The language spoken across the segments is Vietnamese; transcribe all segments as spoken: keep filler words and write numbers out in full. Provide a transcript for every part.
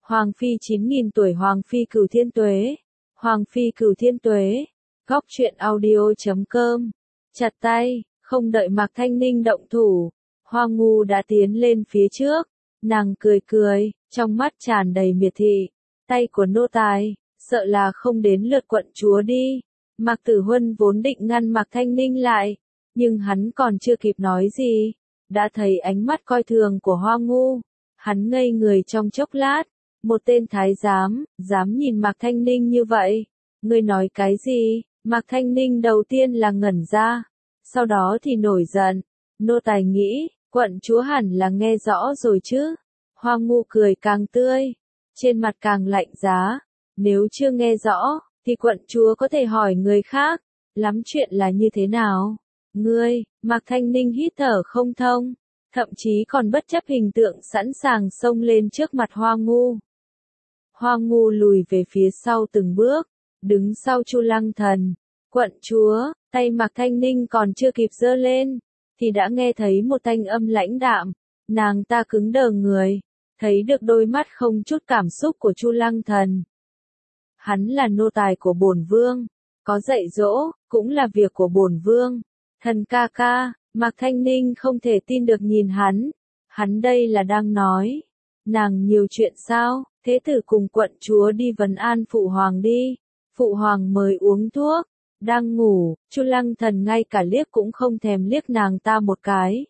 Hoàng phi chín nghìn tuổi Hoàng phi cửu thiên tuế. Hoàng phi cửu thiên tuế. Góc truyện audio chấm com. Chặt tay, không đợi Mạc Thanh Ninh động thủ, Hoa Ngu đã tiến lên phía trước, nàng cười cười, trong mắt tràn đầy miệt thị, tay của nô tài, sợ là không đến lượt quận chúa đi. Mạc Tử Huân vốn định ngăn Mạc Thanh Ninh lại, nhưng hắn còn chưa kịp nói gì, đã thấy ánh mắt coi thường của Hoa Ngu, hắn ngây người trong chốc lát, một tên thái giám, dám nhìn Mạc Thanh Ninh như vậy, ngươi nói cái gì? Mạc Thanh Ninh đầu tiên là ngẩn ra, sau đó thì nổi giận, nô tài nghĩ, quận chúa hẳn là nghe rõ rồi chứ. Hoa Ngu cười càng tươi, trên mặt càng lạnh giá, nếu chưa nghe rõ, thì quận chúa có thể hỏi người khác, lắm chuyện là như thế nào? Ngươi, Mạc Thanh Ninh hít thở không thông, thậm chí còn bất chấp hình tượng sẵn sàng xông lên trước mặt Hoa Ngu. Hoa Ngu lùi về phía sau từng bước, đứng sau Chu Lăng Thần. Quận chúa, tay Mạc Thanh Ninh còn chưa kịp giơ lên, thì đã nghe thấy một thanh âm lãnh đạm, nàng ta cứng đờ người, thấy được đôi mắt không chút cảm xúc của Chu Lăng Thần. Hắn là nô tài của bổn vương, có dạy dỗ, cũng là việc của bổn vương. Thần ca ca, Mạc Thanh Ninh không thể tin được nhìn hắn, hắn đây là đang nói, nàng nhiều chuyện sao, thế tử cùng quận chúa đi vấn an phụ hoàng đi, phụ hoàng mời uống thuốc. Đang ngủ, Chu Lăng Thần ngay cả liếc cũng không thèm liếc nàng ta một cái.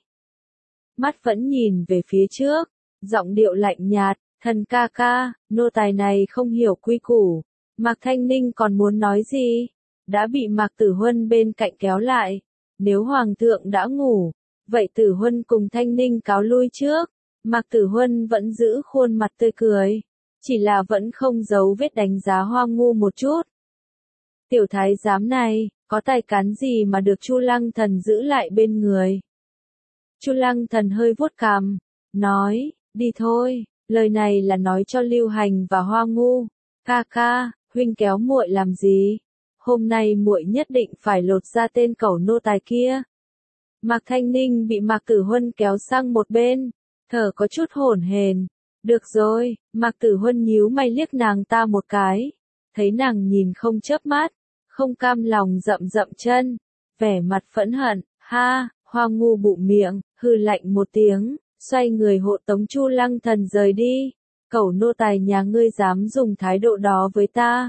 Mắt vẫn nhìn về phía trước, giọng điệu lạnh nhạt, thần ca ca, nô tài này không hiểu quy củ. Mạc Thanh Ninh còn muốn nói gì, đã bị Mạc Tử Huân bên cạnh kéo lại. Nếu Hoàng thượng đã ngủ, vậy Tử Huân cùng Thanh Ninh cáo lui trước. Mạc Tử Huân vẫn giữ khuôn mặt tươi cười, chỉ là vẫn không giấu vết đánh giá Hoa Ngu một chút. Tiểu thái giám này, có tài cán gì mà được Chu Lăng Thần giữ lại bên người? Chu Lăng Thần hơi vuốt cằm, nói, đi thôi, lời này là nói cho Lưu Hành và Hoa Ngu. Ca ca, huynh kéo muội làm gì? Hôm nay muội nhất định phải lột ra tên cẩu nô tài kia. Mạc Thanh Ninh bị Mạc Tử Huân kéo sang một bên, thở có chút hổn hển. Được rồi, Mạc Tử Huân nhíu mày liếc nàng ta một cái, thấy nàng nhìn không chớp mắt, không cam lòng dậm dậm chân, vẻ mặt phẫn hận, ha, Hoa Ngu bụng miệng, hừ lạnh một tiếng, xoay người hộ tống Chu Lăng Thần rời đi. Cẩu nô tài nhà ngươi dám dùng thái độ đó với ta?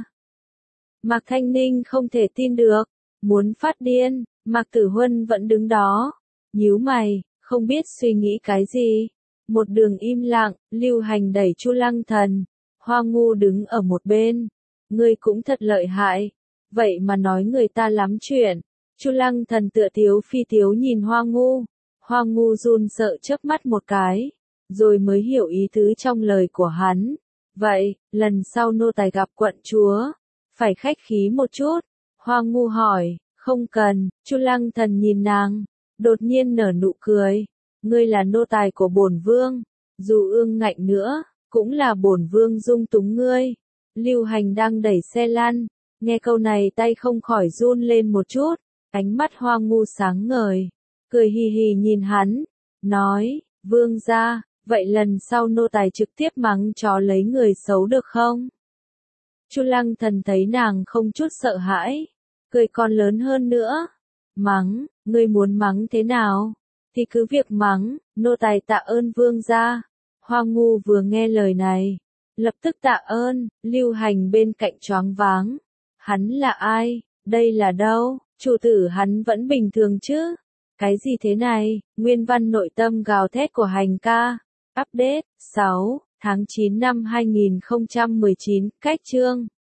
Mạc Thanh Ninh không thể tin được, muốn phát điên. Mạc Tử Huân vẫn đứng đó, nhíu mày, không biết suy nghĩ cái gì. Một đường im lặng, Lưu Hành đẩy Chu Lăng Thần, Hoa Ngu đứng ở một bên. Ngươi cũng thật lợi hại, vậy mà nói người ta lắm chuyện. Chu Lăng Thần tựa tiếu phi tiếu nhìn Hoa Ngu, Hoa Ngu run sợ chớp mắt một cái, rồi mới hiểu ý tứ trong lời của hắn. Vậy, lần sau nô tài gặp quận chúa, phải khách khí một chút. Hoa Ngu hỏi, không cần. Chu Lăng Thần nhìn nàng, đột nhiên nở nụ cười. Ngươi là nô tài của bổn vương, dù ương ngạnh nữa, cũng là bổn vương dung túng ngươi. Lưu Hành đang đẩy xe lăn, nghe câu này tay không khỏi run lên một chút, ánh mắt Hoa Ngu sáng ngời, cười hì hì nhìn hắn, nói, vương gia, vậy lần sau nô tài trực tiếp mắng chó lấy người xấu được không? Chu Lăng Thần thấy nàng không chút sợ hãi, cười còn lớn hơn nữa, mắng, ngươi muốn mắng thế nào? Thì cứ việc mắng, nô tài tạ ơn vương gia. Hoa Ngu vừa nghe lời này, lập tức tạ ơn. Lưu Hành bên cạnh choáng váng. Hắn là ai? Đây là đâu? Chủ tử hắn vẫn bình thường chứ? Cái gì thế này? Nguyên văn nội tâm gào thét của Hành ca. Update, sáu, tháng chín năm hai nghìn không trăm mười chín, cách chương.